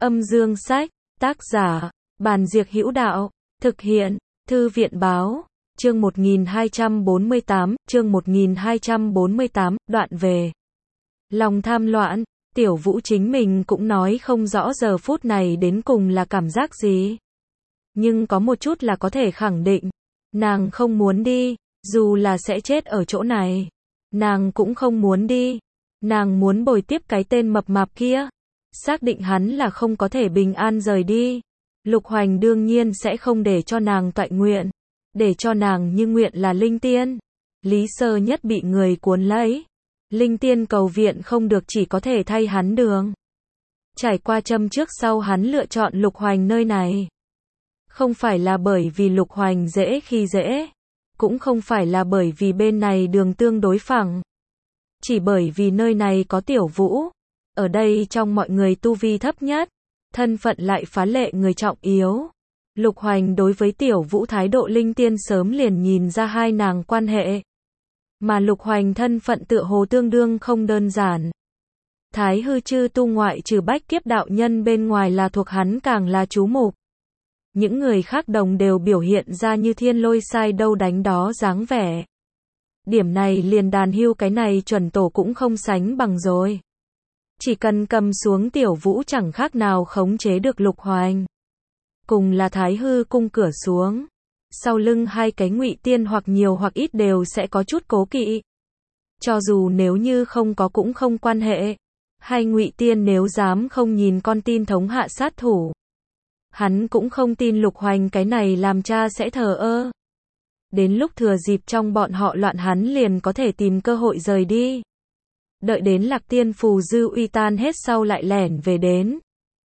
Âm dương sách, tác giả, Bàn Diệc Hữu Đạo, thực hiện, Thư viện báo, chương 1248, đoạn về. Lòng tham loạn, Tiểu Vũ chính mình cũng nói không rõ giờ phút này đến cùng là cảm giác gì. Nhưng có một chút là có thể khẳng định, nàng không muốn đi, dù là sẽ chết ở chỗ này. Nàng cũng không muốn đi, nàng muốn bồi tiếp cái tên mập mạp kia. Xác định hắn là không có thể bình an rời đi. Lục Hoành đương nhiên sẽ không để cho nàng toại nguyện. Để cho nàng như nguyện là linh tiên. Lý Sơ Nhất bị người cuốn lấy. Linh tiên cầu viện không được, chỉ có thể thay hắn đường. Trải qua châm trước sau hắn lựa chọn Lục Hoành nơi này. Không phải là bởi vì Lục Hoành dễ khi dễ. Cũng không phải là bởi vì bên này đường tương đối phẳng. Chỉ bởi vì nơi này có Tiểu Vũ. Ở đây trong mọi người tu vi thấp nhất, thân phận lại phá lệ người trọng yếu. Lục Hoành đối với Tiểu Vũ thái độ linh tiên sớm liền nhìn ra hai nàng quan hệ. Mà Lục Hoành thân phận tựa hồ tương đương không đơn giản. Thái hư chư tu ngoại trừ Bách Kiếp đạo nhân bên ngoài là thuộc hắn càng là chú mục. Những người khác đồng đều biểu hiện ra như thiên lôi sai đâu đánh đó dáng vẻ. Điểm này liền Đàn Hưu cái này chuẩn tổ cũng không sánh bằng rồi. Chỉ cần cầm xuống Tiểu Vũ chẳng khác nào khống chế được Lục Hoành. Cùng là Thái hư cung cửa xuống. Sau lưng hai cái ngụy tiên hoặc nhiều hoặc ít đều sẽ có chút cố kỵ. Cho dù nếu như không có cũng không quan hệ. Hai ngụy tiên nếu dám không nhìn con tin thống hạ sát thủ. Hắn cũng không tin Lục Hoành cái này làm cha sẽ thờ ơ. Đến lúc thừa dịp trong bọn họ loạn hắn liền có thể tìm cơ hội rời đi. Đợi đến Lạc Tiên phù dư uy tan hết sau lại lẻn về đến.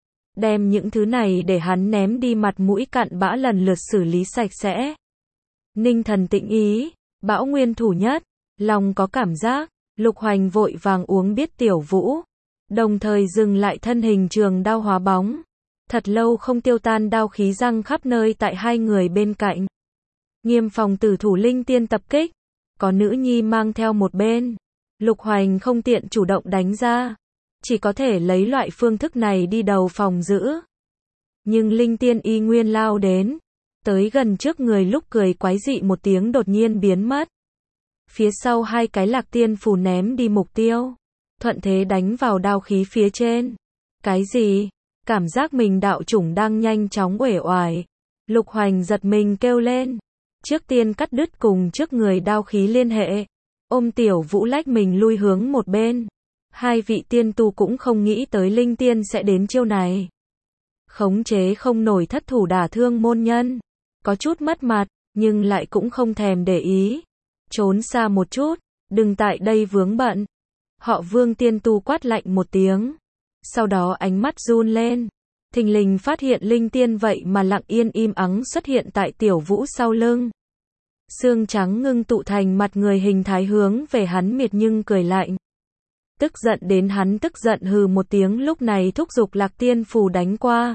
Đem những thứ này để hắn ném đi mặt mũi cặn bã lần lượt xử lý sạch sẽ. Ninh Thần tĩnh ý, Bão Nguyên thủ nhất, lòng có cảm giác, Lục Hoành vội vàng uống biết Tiểu Vũ. Đồng thời dừng lại thân hình trường đao hóa bóng. Thật lâu không tiêu tan đao khí răng khắp nơi tại hai người bên cạnh. Nghiêm phòng tử thủ linh tiên tập kích. Có nữ nhi mang theo một bên. Lục Hoành không tiện chủ động đánh ra. Chỉ có thể lấy loại phương thức này đi đầu phòng giữ. Nhưng linh tiên y nguyên lao đến. Tới gần trước người lúc cười quái dị một tiếng đột nhiên biến mất. Phía sau hai cái Lạc Tiên phù ném đi mục tiêu. Thuận thế đánh vào đao khí phía trên. Cái gì? Cảm giác mình đạo chủng đang nhanh chóng uể oải. Lục Hoành giật mình kêu lên. Trước tiên cắt đứt cùng trước người đao khí liên hệ. Ôm Tiểu Vũ lách mình lui hướng một bên. Hai vị tiên tu cũng không nghĩ tới linh tiên sẽ đến chiêu này. Khống chế không nổi thất thủ đả thương môn nhân. Có chút mất mặt, nhưng lại cũng không thèm để ý. Trốn xa một chút, đừng tại đây vướng bận. Họ Vương tiên tu quát lạnh một tiếng. Sau đó ánh mắt run lên. Thình lình phát hiện linh tiên vậy mà lặng yên im ắng xuất hiện tại Tiểu Vũ sau lưng. Xương trắng ngưng tụ thành mặt người hình thái hướng về hắn miệt nhưng cười lạnh. Tức giận đến hắn tức giận hừ một tiếng lúc này thúc giục Lạc Tiên phù đánh qua.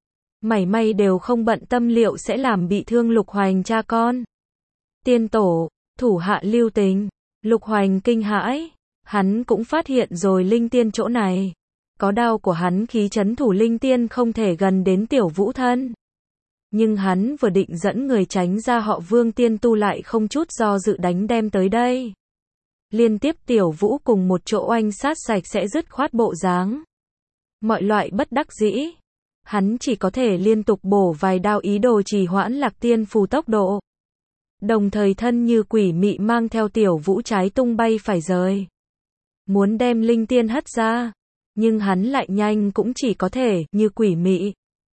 Mảy may đều không bận tâm liệu sẽ làm bị thương Lục Hoành cha con. Tiên tổ, thủ hạ lưu tình. Lục Hoành kinh hãi. Hắn cũng phát hiện rồi linh tiên chỗ này. Có đao của hắn khí trấn thủ linh tiên không thể gần đến Tiểu Vũ thân. Nhưng hắn vừa định dẫn người tránh ra họ Vương tiên tu lại không chút do dự đánh đem tới đây. Liên tiếp Tiểu Vũ cùng một chỗ oanh sát sạch sẽ dứt khoát bộ dáng. Mọi loại bất đắc dĩ. Hắn chỉ có thể liên tục bổ vài đao ý đồ trì hoãn Lạc Tiên phù tốc độ. Đồng thời thân như quỷ mị mang theo Tiểu Vũ trái tung bay phải rời. Muốn đem linh tiên hất ra. Nhưng hắn lại nhanh cũng chỉ có thể như quỷ mị.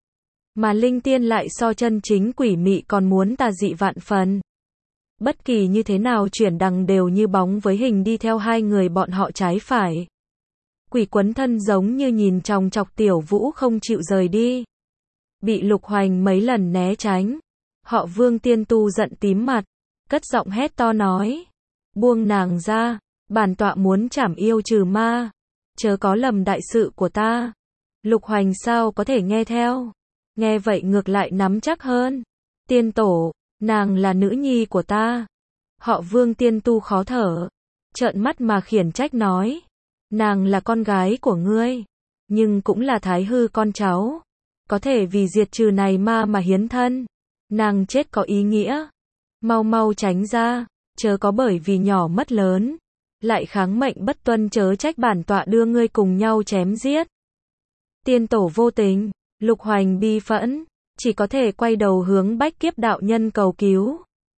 Mà linh tiên lại so chân chính quỷ mị còn muốn tà dị vạn phần. Bất kỳ như thế nào chuyển đằng đều như bóng với hình đi theo hai người bọn họ trái phải. Quỷ quấn thân giống như nhìn chòng chọc Tiểu Vũ không chịu rời đi. Bị Lục Hoành mấy lần né tránh. Họ Vương tiên tu giận tím mặt. Cất giọng hét to nói. Buông nàng ra. Bản tọa muốn trảm yêu trừ ma. Chớ có lầm đại sự của ta. Lục Hoành sao có thể nghe theo. Nghe vậy ngược lại nắm chắc hơn. Tiên tổ, nàng là nữ nhi của ta. Họ Vương tiên tu khó thở. Trợn mắt mà khiển trách nói. Nàng là con gái của ngươi. nhưng cũng là Thái Hư con cháu. Có thể vì diệt trừ này ma mà hiến thân. Nàng chết có ý nghĩa. Mau mau tránh ra, chớ có bởi vì nhỏ mất lớn. Lại kháng mệnh bất tuân chớ trách bản tọa đưa ngươi cùng nhau chém giết. Tiên tổ vô tình, Lục Hoành bi phẫn, chỉ có thể quay đầu hướng Bách Kiếp đạo nhân cầu cứu.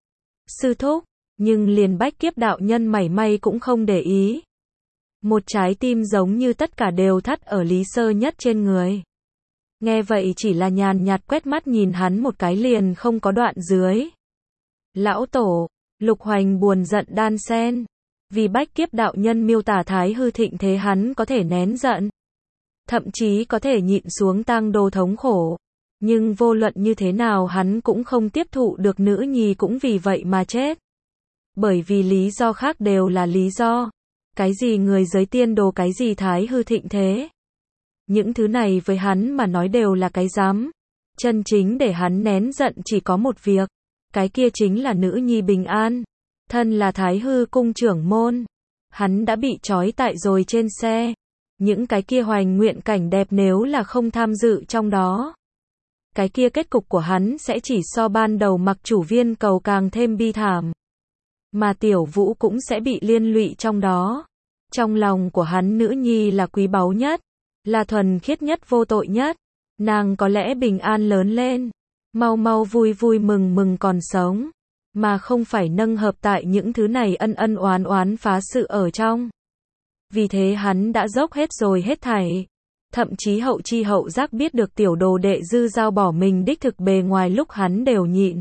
Sư thúc, nhưng liền Bách Kiếp đạo nhân mảy may cũng không để ý. Một trái tim giống như tất cả đều thắt ở Lý Sơ Nhất trên người. Nghe vậy chỉ là nhàn nhạt quét mắt nhìn hắn một cái liền không có đoạn dưới. Lão tổ, Lục Hoành buồn giận đan sen. Vì Bách Kiếp đạo nhân miêu tả Thái Hư thịnh thế hắn có thể nén giận. Thậm chí có thể nhịn xuống tang đồ thống khổ. Nhưng vô luận như thế nào hắn cũng không tiếp thụ được nữ nhi cũng vì vậy mà chết. Bởi vì lý do khác đều là lý do. Cái gì người giới tiên đồ cái gì Thái Hư thịnh thế. Những thứ này với hắn mà nói đều là cái rắm. Chân chính để hắn nén giận chỉ có một việc. Cái kia chính là nữ nhi bình an. Thân là Thái Hư cung trưởng môn. Hắn đã bị trói tại rồi trên xe. Những cái kia hoành nguyện cảnh đẹp nếu là không tham dự trong đó. Cái kia kết cục của hắn sẽ chỉ so ban đầu mặc chủ viên cầu càng thêm bi thảm. Mà Tiểu Vũ cũng sẽ bị liên lụy trong đó. Trong lòng của hắn nữ nhi là quý báu nhất. Là thuần khiết nhất vô tội nhất. Nàng có lẽ bình an lớn lên. Mau mau vui vui mừng mừng còn sống. Mà không phải nâng hợp tại những thứ này ân ân oán oán phá sự ở trong. Vì thế hắn đã dốc hết rồi hết thảy. Thậm chí hậu chi hậu giác biết được tiểu đồ đệ Dư Giao bỏ mình đích thực bề ngoài lúc hắn đều nhịn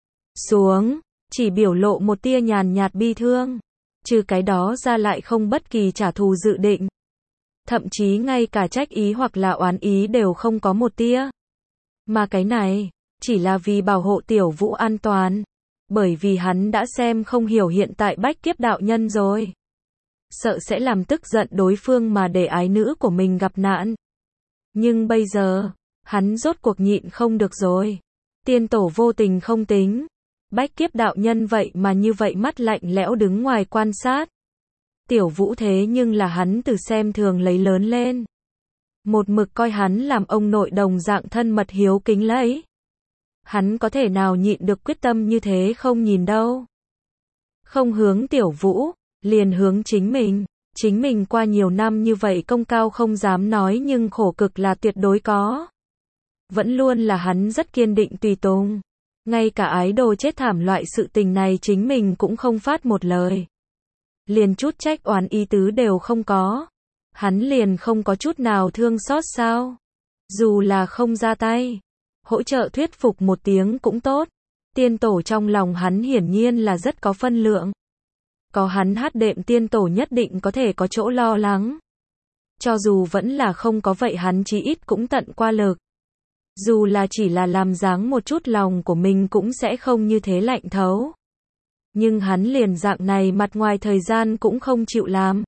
xuống, chỉ biểu lộ một tia nhàn nhạt bi thương. Trừ cái đó ra lại không bất kỳ trả thù dự định. Thậm chí ngay cả trách ý hoặc là oán ý đều không có một tia. Mà cái này, chỉ là vì bảo hộ Tiểu Vũ an toàn. Bởi vì hắn đã xem không hiểu hiện tại Bách Kiếp đạo nhân rồi. Sợ sẽ làm tức giận đối phương mà để ái nữ của mình gặp nạn. Nhưng bây giờ, hắn rốt cuộc nhịn không được rồi. Tiên tổ vô tình không tính. Bách Kiếp đạo nhân vậy mà như vậy mắt lạnh lẽo đứng ngoài quan sát. Tiểu Vũ thế nhưng là hắn từ xem thường lấy lớn lên. Một mực coi hắn làm ông nội đồng dạng thân mật hiếu kính lấy. Hắn có thể nào nhịn được quyết tâm như thế không nhìn đâu. Không hướng Tiểu Vũ, liền hướng chính mình. Chính mình qua nhiều năm như vậy công cao không dám nói nhưng khổ cực là tuyệt đối có. Vẫn luôn là hắn rất kiên định tùy tùng. Ngay cả ái đồ chết thảm loại sự tình này chính mình cũng không phát một lời. Liền chút trách oán ý tứ đều không có. Hắn liền không có chút nào thương xót sao. Dù là không ra tay. Hỗ trợ thuyết phục một tiếng cũng tốt. Tiên tổ trong lòng hắn hiển nhiên là rất có phân lượng. Có hắn hát đệm tiên tổ nhất định có thể có chỗ lo lắng. Cho dù vẫn là không có vậy hắn chí ít cũng tận qua lực. Dù là chỉ là làm dáng một chút lòng của mình cũng sẽ không như thế lạnh thấu. Nhưng hắn liền dạng này mặt ngoài thời gian cũng không chịu làm.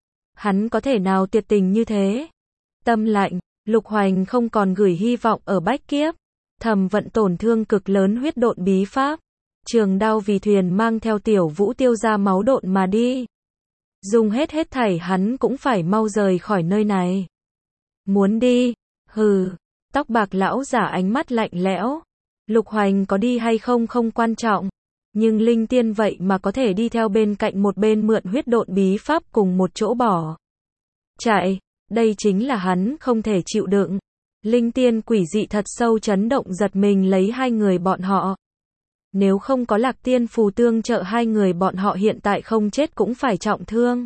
Hắn có thể nào tuyệt tình như thế? Tâm lạnh, Lục Hoành không còn gửi hy vọng ở Bách Kiếp. Thầm vận tổn thương cực lớn huyết độn bí pháp. Trường đao vì thuyền mang theo Tiểu Vũ tiêu ra máu độn mà đi. Dùng hết thảy hắn cũng phải mau rời khỏi nơi này. Muốn đi? Hừ. Tóc bạc lão giả ánh mắt lạnh lẽo. Lục Hoành có đi hay không không quan trọng. Nhưng linh tiên vậy mà có thể đi theo bên cạnh một bên mượn huyết độn bí pháp cùng một chỗ bỏ chạy. Đây chính là hắn không thể chịu đựng. Linh tiên quỷ dị thật sâu chấn động giật mình lấy hai người bọn họ. Nếu không có Lạc Tiên phù tương trợ hai người bọn họ hiện tại không chết cũng phải trọng thương.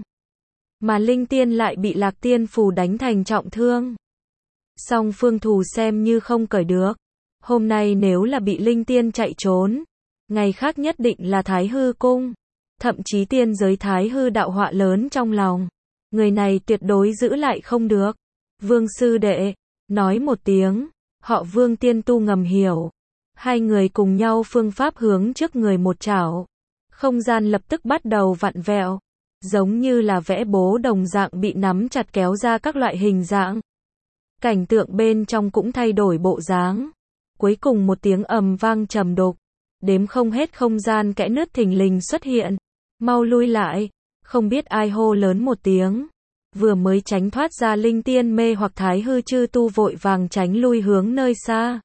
Mà linh tiên lại bị Lạc Tiên phù đánh thành trọng thương. Song phương thù xem như không cởi được. Hôm nay nếu là bị linh tiên chạy trốn. Ngày khác nhất định là Thái Hư cung. Thậm chí tiên giới Thái Hư đạo họa lớn trong lòng. Người này tuyệt đối giữ lại không được. Vương sư đệ. Nói một tiếng. Họ Vương tiên tu ngầm hiểu. Hai người cùng nhau phương pháp hướng trước người một chảo. Không gian lập tức bắt đầu vặn vẹo. Giống như là vẽ bố đồng dạng bị nắm chặt kéo ra các loại hình dạng. Cảnh tượng bên trong cũng thay đổi bộ dáng. Cuối cùng một tiếng ầm vang trầm đục. Đếm không hết không gian kẽ nứt thình lình xuất hiện. Mau lui lại. Không biết ai hô lớn một tiếng. Vừa mới tránh thoát ra linh tiên mê hoặc Thái Hư chư tu vội vàng tránh lui hướng nơi xa.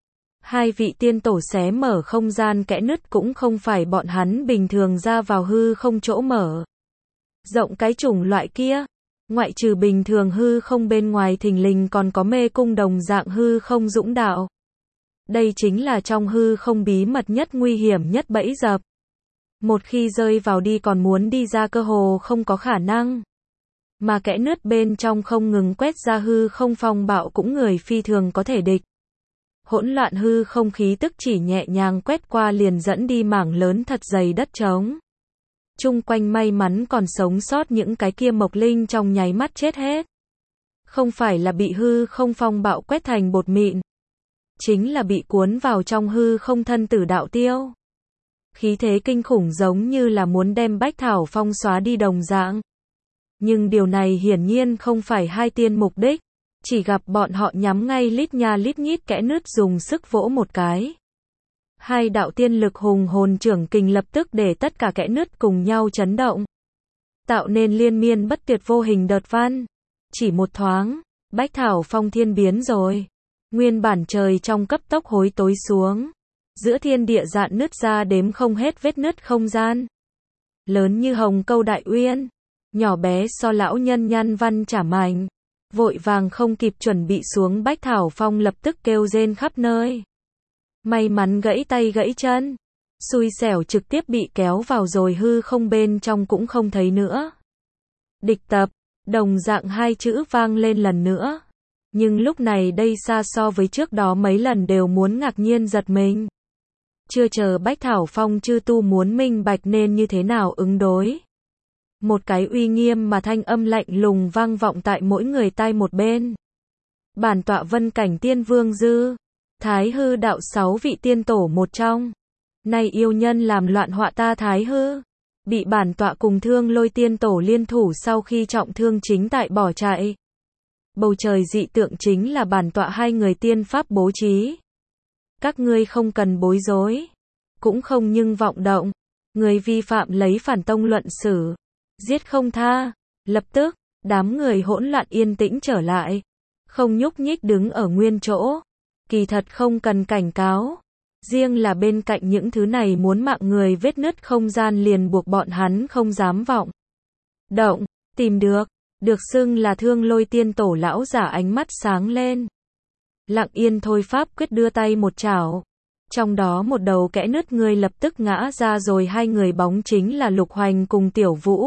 Hai vị tiên tổ xé mở không gian kẽ nứt cũng không phải bọn hắn bình thường ra vào hư không chỗ mở rộng cái chủng loại kia. Ngoại trừ bình thường hư không bên ngoài thình lình còn có mê cung đồng dạng hư không dũng đạo. Đây chính là trong hư không bí mật nhất nguy hiểm nhất bẫy dập. Một khi rơi vào đi còn muốn đi ra cơ hồ không có khả năng. Mà kẽ nứt bên trong không ngừng quét ra hư không phong bạo cũng người phi thường có thể địch. Hỗn loạn hư không khí tức chỉ nhẹ nhàng quét qua liền dẫn đi mảng lớn thật dày đất trống. Chung quanh may mắn còn sống sót những cái kia mộc linh trong nháy mắt chết hết. Không phải là bị hư không phong bạo quét thành bột mịn. Chính là bị cuốn vào trong hư không thân tử đạo tiêu. Khí thế kinh khủng giống như là muốn đem Bách Thảo Phong xóa đi đồng dạng. Nhưng điều này hiển nhiên không phải hai tiên mục đích. Chỉ gặp bọn họ nhắm ngay lít nha lít nhít kẽ nứt dùng sức vỗ một cái. Hai đạo tiên lực hùng hồn trưởng kình lập tức để tất cả kẽ nứt cùng nhau chấn động. Tạo nên liên miên bất tuyệt vô hình đợt văn. Chỉ một thoáng, Bách Thảo Phong thiên biến rồi. Nguyên bản trời trong cấp tốc hối tối xuống. Giữa thiên địa dạn nứt ra đếm không hết vết nứt không gian. Lớn như hồng câu đại uyên. Nhỏ bé so lão nhân nhan văn chả mảnh. Vội vàng không kịp chuẩn bị xuống Bách Thảo Phong lập tức kêu rên khắp nơi. May mắn gãy tay gãy chân. Xui xẻo trực tiếp bị kéo vào rồi hư không bên trong cũng không thấy nữa. Địch tập, đồng dạng hai chữ vang lên lần nữa. Nhưng lúc này đây xa so với trước đó mấy lần đều muốn ngạc nhiên giật mình. Chưa chờ Bách Thảo Phong chư tu muốn minh bạch nên như thế nào ứng đối. Một cái uy nghiêm mà thanh âm lạnh lùng vang vọng tại mỗi người tai một bên. Bản tọa Vân Cảnh Tiên Vương Dư, Thái Hư đạo 6 vị tiên tổ một trong. Nay yêu nhân làm loạn họa ta Thái Hư. Bị bản tọa cùng Thương Lôi tiên tổ liên thủ sau khi trọng thương chính tại bỏ chạy. Bầu trời dị tượng chính là bản tọa hai người tiên pháp bố trí. Các ngươi không cần bối rối. Cũng không nhưng vọng động. Người vi phạm lấy phản tông luận xử. Giết không tha. Lập tức, đám người hỗn loạn yên tĩnh trở lại. Không nhúc nhích đứng ở nguyên chỗ. Kỳ thật không cần cảnh cáo. Riêng là bên cạnh những thứ này muốn mạng người vết nứt không gian liền buộc bọn hắn không dám vọng động, tìm được. Được xưng là Thương Lôi tiên tổ lão giả ánh mắt sáng lên. Lặng yên thôi pháp quyết đưa tay một chảo. Trong đó một đầu kẽ nứt người lập tức ngã ra rồi hai người bóng chính là Lục Hoành cùng Tiểu Vũ.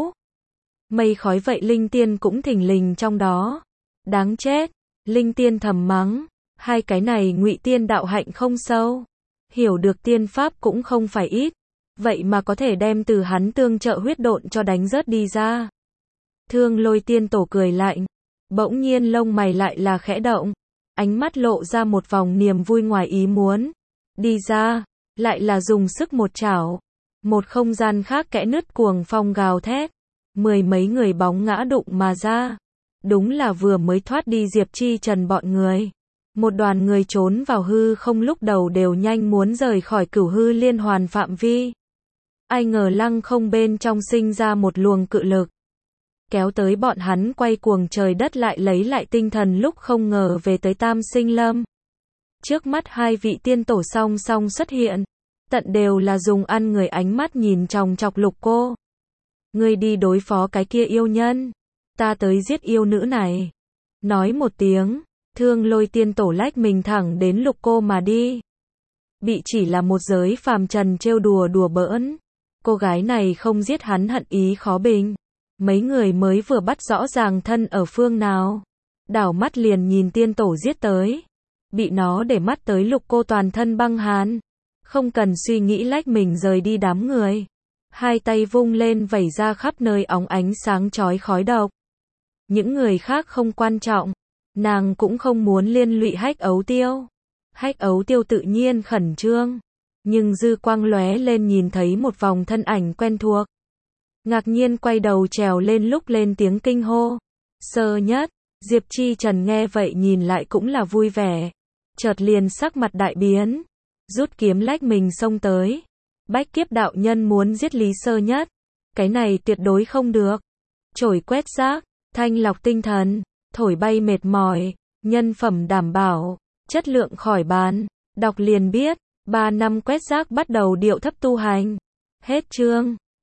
Mây khói vậy linh tiên cũng thình lình trong đó. Đáng chết, linh tiên thầm mắng. Hai cái này ngụy tiên đạo hạnh không sâu. Hiểu được tiên pháp cũng không phải ít. Vậy mà có thể đem từ hắn tương trợ huyết độn cho đánh rớt đi ra. Thương Lôi tiên tổ cười lạnh. Bỗng nhiên lông mày lại là khẽ động. Ánh mắt lộ ra một vòng niềm vui ngoài ý muốn. Đi ra, lại là dùng sức một chảo. Một không gian khác kẽ nứt cuồng phong gào thét. Mười mấy người bóng ngã đụng mà ra. Đúng là vừa mới thoát đi Diệp Chi Trần bọn người. Một đoàn người trốn vào hư không lúc đầu đều nhanh muốn rời khỏi cửu hư liên hoàn phạm vi. Ai ngờ lăng không bên trong sinh ra một luồng cự lực. Kéo tới bọn hắn quay cuồng trời đất lại lấy lại tinh thần lúc không ngờ về tới Tam Sinh Lâm. Trước mắt hai vị tiên tổ song song xuất hiện. Tận đều là dùng ăn người ánh mắt nhìn chòng chọc Lục cô. Ngươi đi đối phó cái kia yêu nhân. Ta tới giết yêu nữ này. Nói một tiếng. Thương Lôi tiên tổ lách mình thẳng đến Lục cô mà đi. Bị chỉ là một giới phàm trần trêu đùa đùa bỡn. Cô gái này không giết hắn hận ý khó bình. Mấy người mới vừa bắt rõ ràng thân ở phương nào. Đảo mắt liền nhìn tiên tổ giết tới. Bị nó để mắt tới Lục cô toàn thân băng hàn. Không cần suy nghĩ lách mình rời đi đám người. Hai tay vung lên vẩy ra khắp nơi óng ánh sáng chói khói độc. Những người khác không quan trọng. Nàng cũng không muốn liên lụy Hách Ấu Tiêu. Hách Ấu Tiêu tự nhiên khẩn trương. Nhưng dư quang lóe lên nhìn thấy một vòng thân ảnh quen thuộc. Ngạc nhiên quay đầu trèo lên lúc lên tiếng kinh hô. Sơ nhất, Diệp Chi Trần nghe vậy nhìn lại cũng là vui vẻ. Chợt liền sắc mặt đại biến. Rút kiếm lách mình xông tới. Bách Kiếp đạo nhân muốn giết Lý Sơ Nhất. Cái này tuyệt đối không được. Chổi quét rác. thanh lọc tinh thần, thổi bay mệt mỏi, nhân phẩm đảm bảo, chất lượng khỏi bàn. Đọc liền biết, 3 năm quét rác bắt đầu điệu thấp tu hành. Hết chương.